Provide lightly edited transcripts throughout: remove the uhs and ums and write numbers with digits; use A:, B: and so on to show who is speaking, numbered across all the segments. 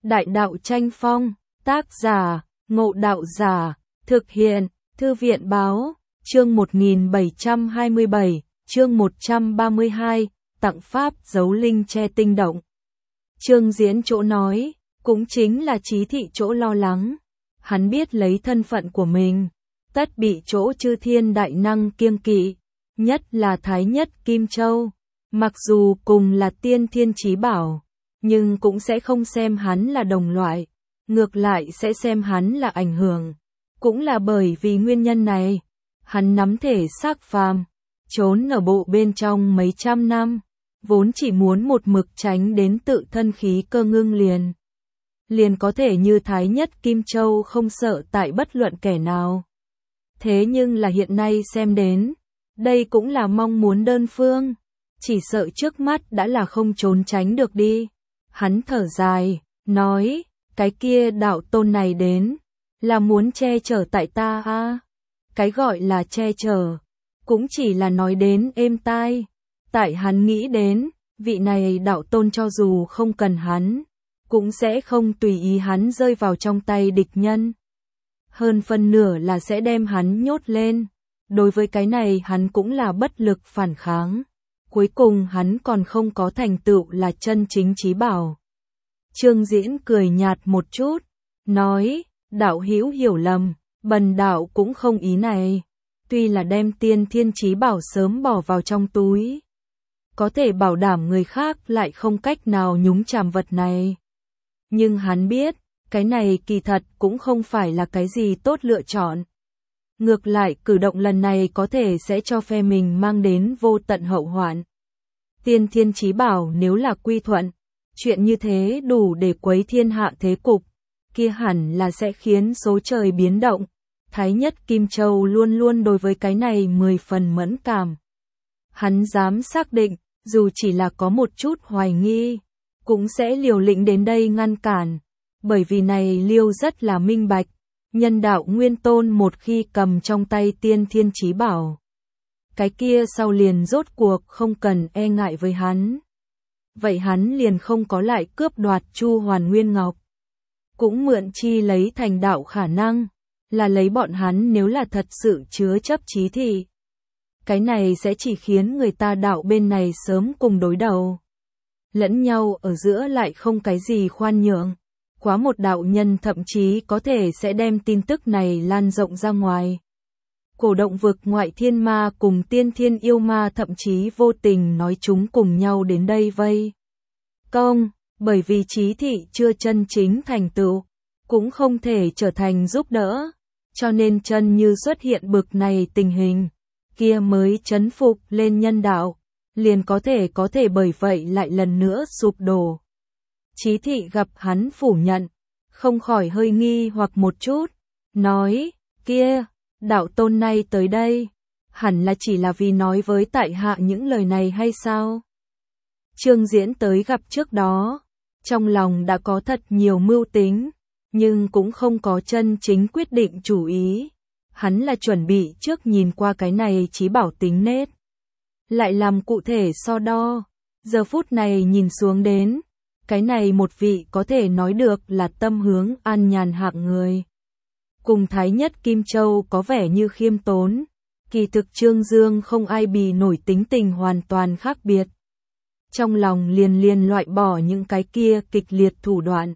A: Đại đạo tranh phong, tác giả, Ngộ Đạo Giả, thực hiện, Thư viện báo, chương 1727, chương 132, tặng pháp dấu linh che tinh động. Trương Diễn chỗ nói, cũng chính là Chí Thị chỗ lo lắng. Hắn biết lấy thân phận của mình, tất bị chỗ chư thiên đại năng kiêng kỵ, nhất là Thái Nhất Kim Châu. Mặc dù cùng là tiên thiên chí bảo, nhưng cũng sẽ không xem hắn là đồng loại, ngược lại sẽ xem hắn là ảnh hưởng. Cũng là bởi vì nguyên nhân này, hắn nắm thể xác phàm, trốn ở bộ bên trong mấy trăm năm, vốn chỉ muốn một mực tránh đến tự thân khí cơ ngưng liền có thể như Thái Nhất Kim Châu không sợ tại bất luận kẻ nào. Thế nhưng là hiện nay xem đến, đây cũng là mong muốn đơn phương, chỉ sợ trước mắt đã là không trốn tránh được đi. Hắn thở dài, nói, cái kia đạo tôn này đến, là muốn che chở tại ta à? Cái gọi là che chở, cũng chỉ là nói đến êm tai. Tại hắn nghĩ đến, vị này đạo tôn cho dù không cần hắn, cũng sẽ không tùy ý hắn rơi vào trong tay địch nhân. Hơn phân nửa là sẽ đem hắn nhốt lên. Đối với cái này hắn cũng là bất lực phản kháng. Cuối cùng hắn còn không có thành tựu là chân chính chí bảo. Trương Diễn cười nhạt một chút, nói, đạo hữu hiểu lầm, bần đạo cũng không ý này. Tuy là đem tiên thiên chí bảo sớm bỏ vào trong túi, có thể bảo đảm người khác lại không cách nào nhúng chàm vật này. Nhưng hắn biết, cái này kỳ thật cũng không phải là cái gì tốt lựa chọn. Ngược lại cử động lần này có thể sẽ cho phe mình mang đến vô tận hậu hoạn. Tiên thiên chí bảo nếu là quy thuận, chuyện như thế đủ để quấy thiên hạ thế cục, kia hẳn là sẽ khiến số trời biến động. Thái Nhất Kim Châu luôn luôn đối với cái này 10 phần mẫn cảm. Hắn dám xác định, dù chỉ là có một chút hoài nghi, cũng sẽ liều lĩnh đến đây ngăn cản. Bởi vì này liêu rất là minh bạch, nhân đạo nguyên tôn một khi cầm trong tay tiên thiên chí bảo, cái kia sau liền rốt cuộc không cần e ngại với hắn. Vậy hắn liền không có lại cướp đoạt Chu Hoàn Nguyên Ngọc. Cũng mượn chi lấy thành đạo khả năng, là lấy bọn hắn nếu là thật sự chứa chấp Chí Thị. Cái này sẽ chỉ khiến người ta đạo bên này sớm cùng đối đầu. Lẫn nhau ở giữa lại không cái gì khoan nhượng. Quá một đạo nhân thậm chí có thể sẽ đem tin tức này lan rộng ra ngoài. Cổ động vực ngoại thiên ma cùng tiên thiên yêu ma thậm chí vô tình nói chúng cùng nhau đến đây vây công, bởi vì Chí Thị chưa chân chính thành tựu, cũng không thể trở thành giúp đỡ, cho nên chân như xuất hiện bực này tình hình, kia mới chấn phục lên nhân đạo, liền có thể bởi vậy lại lần nữa sụp đổ. Chí Thị gặp hắn phủ nhận, không khỏi hơi nghi hoặc một chút, nói, kia, đạo tôn này tới đây, hẳn là chỉ là vì nói với tại hạ những lời này hay sao? Trương Diễn tới gặp trước đó, trong lòng đã có thật nhiều mưu tính, nhưng cũng không có chân chính quyết định chủ ý. Hắn là chuẩn bị trước nhìn qua cái này chí bảo tính nết, lại làm cụ thể so đo. Giờ phút này nhìn xuống đến, cái này một vị có thể nói được là tâm hướng an nhàn hạng người. Cùng Thái Nhất Kim Châu có vẻ như khiêm tốn, kỳ thực Trương Dương không ai bì nổi tính tình hoàn toàn khác biệt. Trong lòng liền loại bỏ những cái kia kịch liệt thủ đoạn.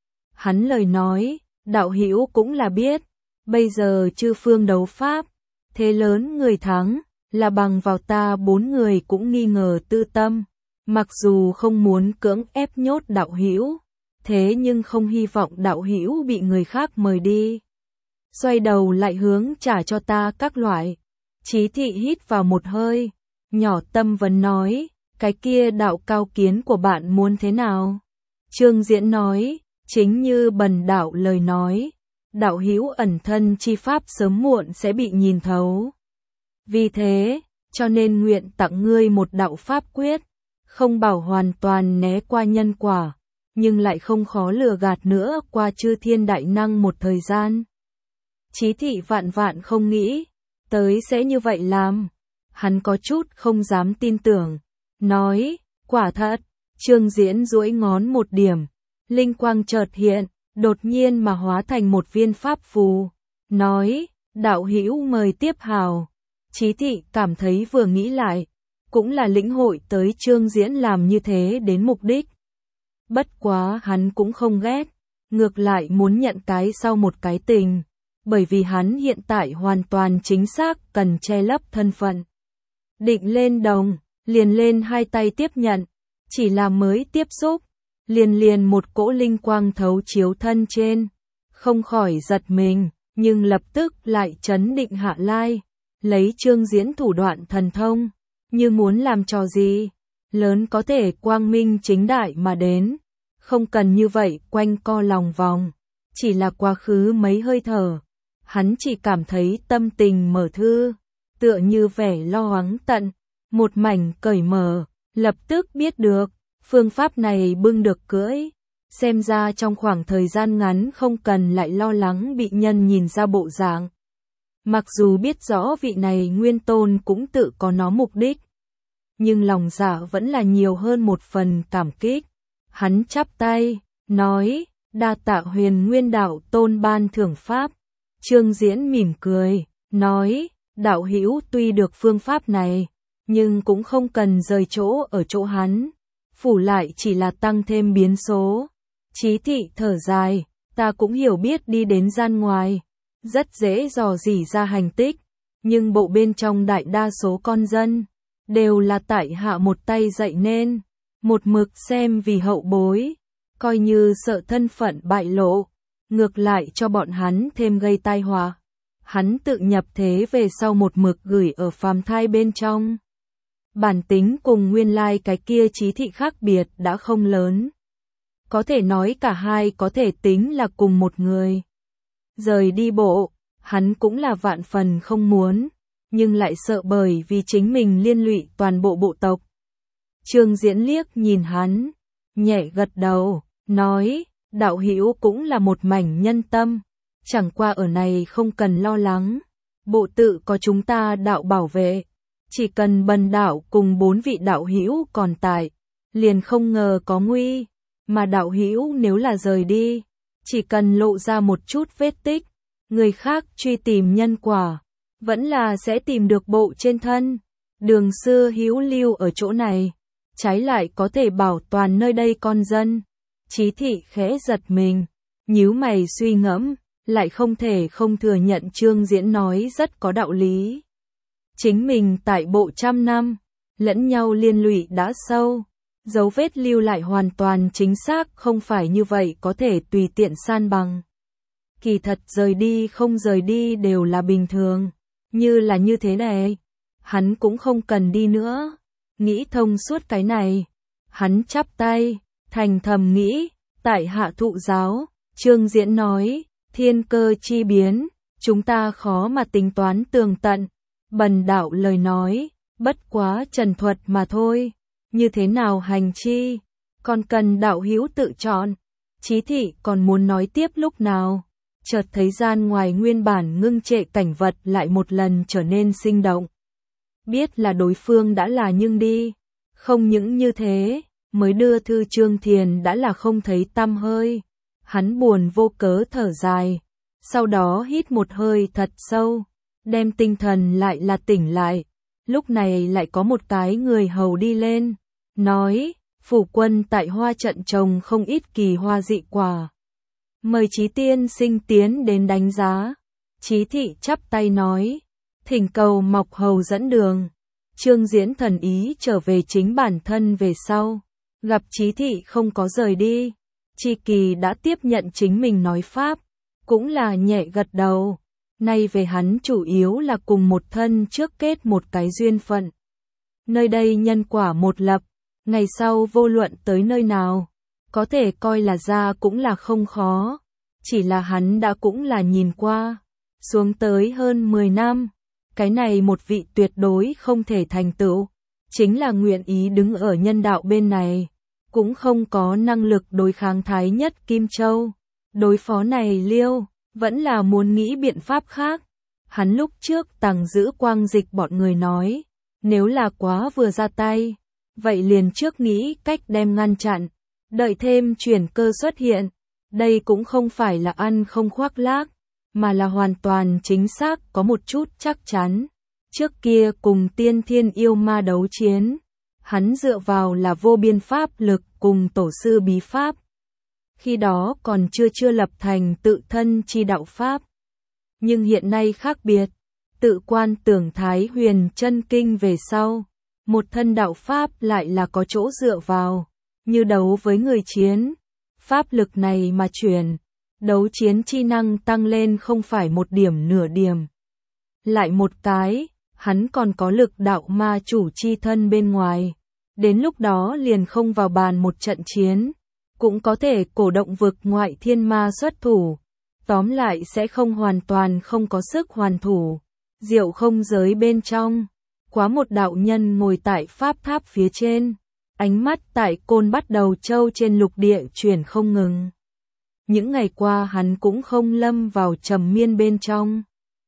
A: Hắn lời nói, đạo hữu cũng là biết, bây giờ chư phương đấu pháp, thế lớn người thắng, là bằng vào ta 4 người cũng nghi ngờ tư tâm. Mặc dù không muốn cưỡng ép nhốt đạo hữu, thế nhưng không hy vọng đạo hữu bị người khác mời đi. Xoay đầu lại hướng trả cho ta các loại. Chí Thị hít vào một hơi, nhỏ tâm vấn nói, cái kia đạo cao kiến của bạn muốn thế nào? Trương Diễn nói, chính như bần đạo lời nói, đạo hữu ẩn thân chi pháp sớm muộn sẽ bị nhìn thấu. Vì thế, cho nên nguyện tặng ngươi một đạo pháp quyết, không bảo hoàn toàn né qua nhân quả, nhưng lại không khó lừa gạt nữa qua chư thiên đại năng một thời gian. Chí Thị vạn không nghĩ tới sẽ như vậy làm. Hắn có chút không dám tin tưởng, nói, quả thật. Trương Diễn duỗi ngón một điểm, linh quang chợt hiện, đột nhiên mà hóa thành một viên pháp phù, nói, đạo hữu mời tiếp hào. Chí thị cảm thấy vừa nghĩ lại, cũng là lĩnh hội tới Trương Diễn làm như thế đến mục đích. Bất quá hắn cũng không ghét, ngược lại muốn nhận cái sau một cái tình, bởi vì hắn hiện tại hoàn toàn chính xác cần che lấp thân phận. Định lên đồng, liền lên hai tay tiếp nhận, chỉ là mới tiếp xúc, liền một cỗ linh quang thấu chiếu thân trên, không khỏi giật mình, nhưng lập tức lại trấn định hạ lai, lấy Trương Diễn thủ đoạn thần thông, như muốn làm trò gì, lớn có thể quang minh chính đại mà đến, không cần như vậy quanh co lòng vòng, chỉ là quá khứ mấy hơi thở, hắn chỉ cảm thấy tâm tình mở thư, tựa như vẻ lo lắng tận, một mảnh cởi mở, lập tức biết được, phương pháp này bưng được cưỡi, xem ra trong khoảng thời gian ngắn không cần lại lo lắng bị nhân nhìn ra bộ dạng. Mặc dù biết rõ vị này nguyên tôn cũng tự có nó mục đích, nhưng lòng dạ vẫn là nhiều hơn một phần cảm kích. Hắn chắp tay, nói, đa tạ Huyền Nguyên đạo tôn ban thưởng pháp. Trương Diễn mỉm cười, nói, đạo hữu tuy được phương pháp này, nhưng cũng không cần rời chỗ ở chỗ hắn, phủ lại chỉ là tăng thêm biến số. Chí thị thở dài, ta cũng hiểu biết đi đến gian ngoài, rất dễ dò dỉ ra hành tích, nhưng bộ bên trong đại đa số con dân, đều là tại hạ một tay dạy nên, một mực xem vì hậu bối, coi như sợ thân phận bại lộ, ngược lại cho bọn hắn thêm gây tai họa. Hắn tự nhập thế về sau một mực gửi ở phàm thai bên trong. Bản tính cùng nguyên lai cái kia Chí thị khác biệt đã không lớn. Có thể nói cả hai có thể tính là cùng một người. Rời đi bộ, hắn cũng là vạn phần không muốn, nhưng lại sợ bởi vì chính mình liên lụy toàn bộ bộ tộc. Trương Diễn liếc nhìn hắn, nhẹ gật đầu, nói, đạo hữu cũng là một mảnh nhân tâm, chẳng qua ở này không cần lo lắng, bộ tự có chúng ta đạo bảo vệ, chỉ cần Bần đạo cùng 4 vị đạo hữu còn tại, liền không ngờ có nguy, mà đạo hữu nếu là rời đi, chỉ cần lộ ra một chút vết tích, người khác truy tìm nhân quả, vẫn là sẽ tìm được bộ trên thân. Đường xưa hữu lưu ở chỗ này, trái lại có thể bảo toàn nơi đây con dân. Chí thị khẽ giật mình, nhíu mày suy ngẫm, lại không thể không thừa nhận Trương Diễn nói rất có đạo lý. Chính mình tại bộ trăm năm, lẫn nhau liên lụy đã sâu, dấu vết lưu lại hoàn toàn chính xác không phải như vậy có thể tùy tiện san bằng. Kỳ thật rời đi không rời đi đều là bình thường, như là như thế này, hắn cũng không cần đi nữa. Nghĩ thông suốt cái này, hắn chắp tay, thành thầm nghĩ, tại hạ thụ giáo. Trương Diễn nói, thiên cơ chi biến, chúng ta khó mà tính toán tường tận. Bần đạo lời nói, bất quá trần thuật mà thôi, như thế nào hành chi, còn cần đạo hữu tự chọn. Chí thị còn muốn nói tiếp lúc nào, chợt thấy gian ngoài nguyên bản ngưng trệ cảnh vật lại một lần trở nên sinh động. Biết là đối phương đã là nhưng đi, không những như thế, mới đưa thư Trương Thiền đã là không thấy tăm hơi. Hắn buồn vô cớ thở dài, sau đó hít một hơi thật sâu, đem tinh thần lại là tỉnh lại. Lúc này lại có một cái người hầu đi lên, nói, phủ quân tại hoa trận trồng không ít kỳ hoa dị quả, mời Chí tiên sinh tiến đến đánh giá. Chí thị chắp tay nói, thỉnh cầu Mọc hầu dẫn đường. Trương Diễn thần ý trở về chính bản thân về sau, gặp Chí thị không có rời đi, Chi Kỳ đã tiếp nhận chính mình nói pháp, cũng là nhẹ gật đầu. Nay về hắn chủ yếu là cùng một thân trước kết một cái duyên phận. Nơi đây nhân quả một lập, ngày sau vô luận tới nơi nào, có thể coi là ra cũng là không khó. Chỉ là hắn đã cũng là nhìn qua, xuống tới hơn 10 năm, cái này một vị tuyệt đối không thể thành tựu, chính là nguyện ý đứng ở nhân đạo bên này, cũng không có năng lực đối kháng Thái Nhất Kim Châu. Đối phó này liêu, vẫn là muốn nghĩ biện pháp khác. Hắn lúc trước Tằng Giữ Quang Dịch bọn người nói, nếu là quá vừa ra tay, vậy liền trước nghĩ cách đem ngăn chặn, Đợi thêm chuyển cơ xuất hiện, đây cũng không phải là ăn không khoác lác, mà là hoàn toàn chính xác có một chút chắc chắn. Trước kia cùng tiên thiên yêu ma đấu chiến, hắn dựa vào là vô biên pháp lực cùng tổ sư bí pháp. Khi đó còn chưa lập thành tự thân chi đạo pháp. Nhưng hiện nay khác biệt, tự quan tưởng Thái Huyền chân kinh về sau, một thân đạo pháp lại là có chỗ dựa vào, như đấu với người chiến, pháp lực này mà chuyển, đấu chiến chi năng tăng lên không phải một điểm nửa điểm. Lại một cái, hắn còn có lực đạo ma chủ chi thân bên ngoài, đến lúc đó liền không vào bàn một trận chiến, cũng có thể cổ động vực ngoại thiên ma xuất thủ, tóm lại sẽ không hoàn toàn không có sức hoàn thủ. Diệu không giới bên trong, quá một đạo nhân ngồi tại pháp tháp phía trên, ánh mắt tại Côn Bắt Đầu Châu trên lục địa chuyển không ngừng. Những ngày qua hắn cũng không lâm vào trầm miên bên trong.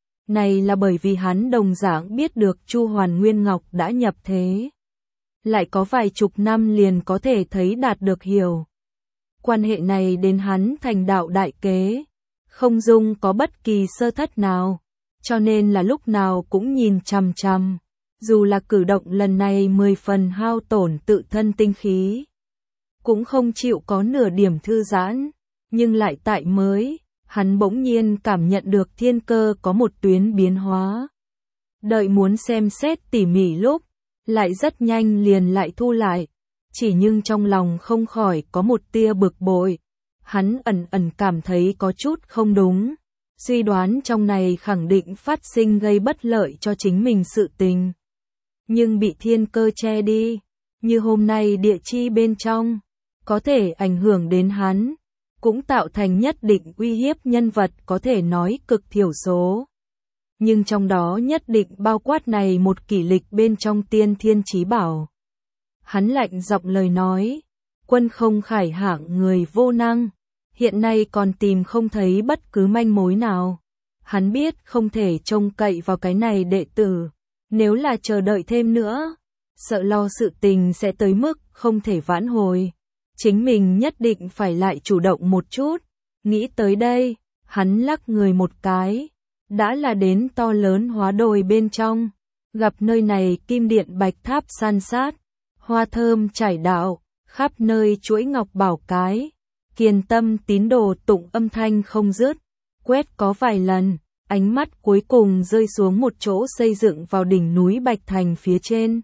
A: Này là bởi vì hắn đồng dạng biết được Chu Hoàn Nguyên Ngọc đã nhập thế. Lại có vài chục năm liền có thể thấy đạt được hiểu. Quan hệ này đến hắn thành đạo đại kế, không dung có bất kỳ sơ thất nào, cho nên là lúc nào cũng nhìn chằm chằm. Dù là cử động lần này 10 phần hao tổn tự thân tinh khí, cũng không chịu có nửa điểm thư giãn, nhưng lại tại mới, hắn bỗng nhiên cảm nhận được thiên cơ có một tuyến biến hóa. Đợi muốn xem xét tỉ mỉ lúc, lại rất nhanh liền lại thu lại, chỉ nhưng trong lòng không khỏi có một tia bực bội. Hắn ẩn cảm thấy có chút không đúng, suy đoán trong này khẳng định phát sinh gây bất lợi cho chính mình sự tình. Nhưng bị thiên cơ che đi, như hôm nay địa chi bên trong, có thể ảnh hưởng đến hắn, cũng tạo thành nhất định uy hiếp nhân vật có thể nói cực thiểu số. Nhưng trong đó nhất định bao quát này một kỷ lịch bên trong tiên thiên chí bảo. Hắn lạnh giọng lời nói, quân không khải hạng người vô năng, hiện nay còn tìm không thấy bất cứ manh mối nào. Hắn biết không thể trông cậy vào cái này đệ tử, nếu là chờ đợi thêm nữa, sợ lo sự tình sẽ tới mức không thể vãn hồi. Chính mình nhất định phải lại chủ động một chút. Nghĩ tới đây, hắn lắc người một cái, đã là đến to lớn Hóa Đồi bên trong, gặp nơi này kim điện bạch tháp san sát, hoa thơm trải đạo, khắp nơi chuỗi ngọc bảo cái, kiền tâm tín đồ tụng âm thanh không dứt, quét có vài lần, ánh mắt cuối cùng rơi xuống một chỗ xây dựng vào đỉnh núi Bạch Thành phía trên.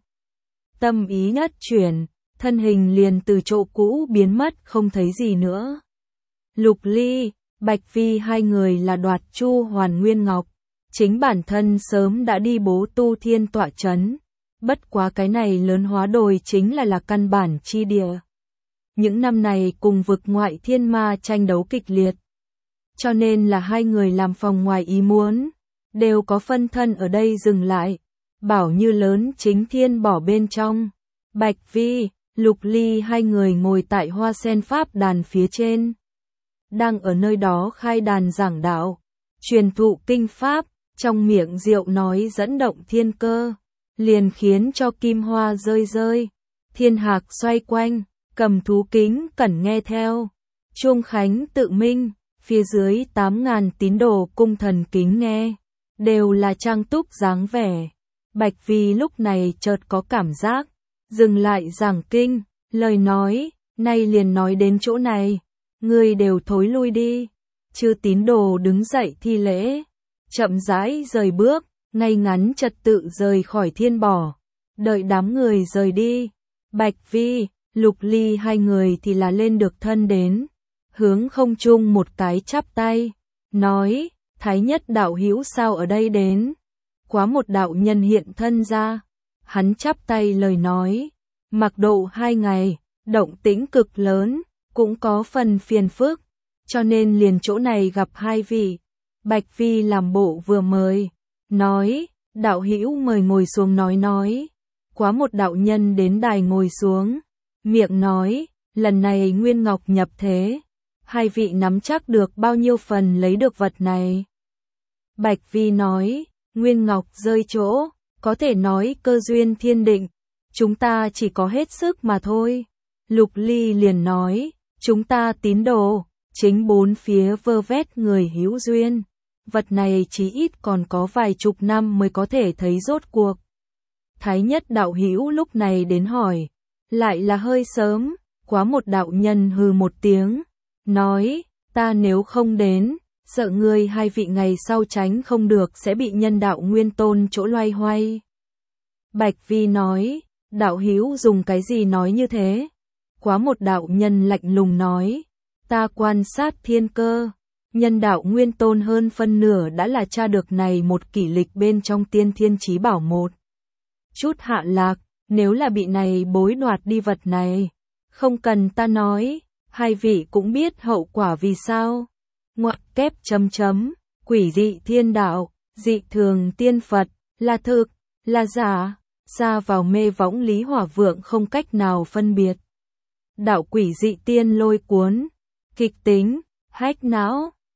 A: Tâm ý nhất chuyển, thân hình liền từ chỗ cũ biến mất không thấy gì nữa. Lục Ly, Bạch Vi hai người là đoạt Chu Hoàn Nguyên Ngọc, chính bản thân sớm đã đi bố tu thiên tọa chấn, bất quá cái này lớn Hóa Đồi chính là căn bản chi địa. Những năm này cùng vực ngoại thiên ma tranh đấu kịch liệt, cho nên là hai người làm phòng ngoài ý muốn, đều có phân thân ở đây dừng lại, bảo như lớn chính thiên bỏ bên trong. Bạch Vi, Lục Ly hai người ngồi tại hoa sen pháp đàn phía trên, đang ở nơi đó khai đàn giảng đạo, truyền thụ kinh pháp, trong miệng diệu nói dẫn động thiên cơ, liền khiến cho kim hoa rơi rơi, thiên hạc xoay quanh, cầm thú kính cẩn nghe theo, chuông khánh tự minh, phía dưới 8.000 tín đồ cung thần kính nghe, đều là trang túc dáng vẻ. Bạch Vi lúc này chợt có cảm giác, dừng lại giảng kinh, lời nói, nay liền nói đến chỗ này, ngươi đều thối lui đi. Chư tín đồ đứng dậy thi lễ, chậm rãi rời bước, ngay ngắn trật tự rời khỏi thiên bỏ, đợi đám người rời đi. Bạch Vi, Lục Ly hai người thì là lên được thân đến, hướng không trung một cái chắp tay, nói, Thái Nhất đạo hữu sao ở đây đến? Quá một đạo nhân hiện thân ra, hắn chắp tay lời nói, mặc độ 2 ngày, động tĩnh cực lớn, cũng có phần phiền phức, cho nên liền chỗ này gặp hai vị. Bạch Vi làm bộ vừa mời, nói, đạo hữu mời ngồi xuống nói. Quá một đạo nhân đến đài ngồi xuống, miệng nói, lần này Nguyên Ngọc nhập thế, hai vị nắm chắc được bao nhiêu phần lấy được vật này. Bạch Vi nói, Nguyên Ngọc rơi chỗ, có thể nói cơ duyên thiên định, chúng ta chỉ có hết sức mà thôi. Lục Ly liền nói, chúng ta tín đồ, chính bốn phía vơ vét người hữu duyên. Vật này chí ít còn có vài chục năm mới có thể thấy rốt cuộc. Thái nhất đạo hữu lúc này đến hỏi, lại là hơi sớm, quá một đạo nhân hừ một tiếng, nói, ta nếu không đến, sợ ngươi hai vị ngày sau tránh không được sẽ bị nhân đạo nguyên tôn chỗ loay hoay. Bạch Vi nói, đạo hữu dùng cái gì nói như thế? Quá một đạo nhân lạnh lùng nói, ta quan sát thiên cơ, nhân đạo nguyên tôn hơn phân nửa đã là tra được này một kỷ lịch bên trong tiên thiên chí bảo một. Chút hạ lạc, nếu là bị này bối đoạt đi vật này, không cần ta nói, hai vị cũng biết hậu quả vì sao. Ngoặc kép chấm chấm, quỷ dị thiên đạo, dị thường tiên Phật, là thực, là giả, xa vào mê võng Lý Hỏa Vượng không cách nào phân biệt. Đạo quỷ dị tiên lôi cuốn, kịch tính, hách não,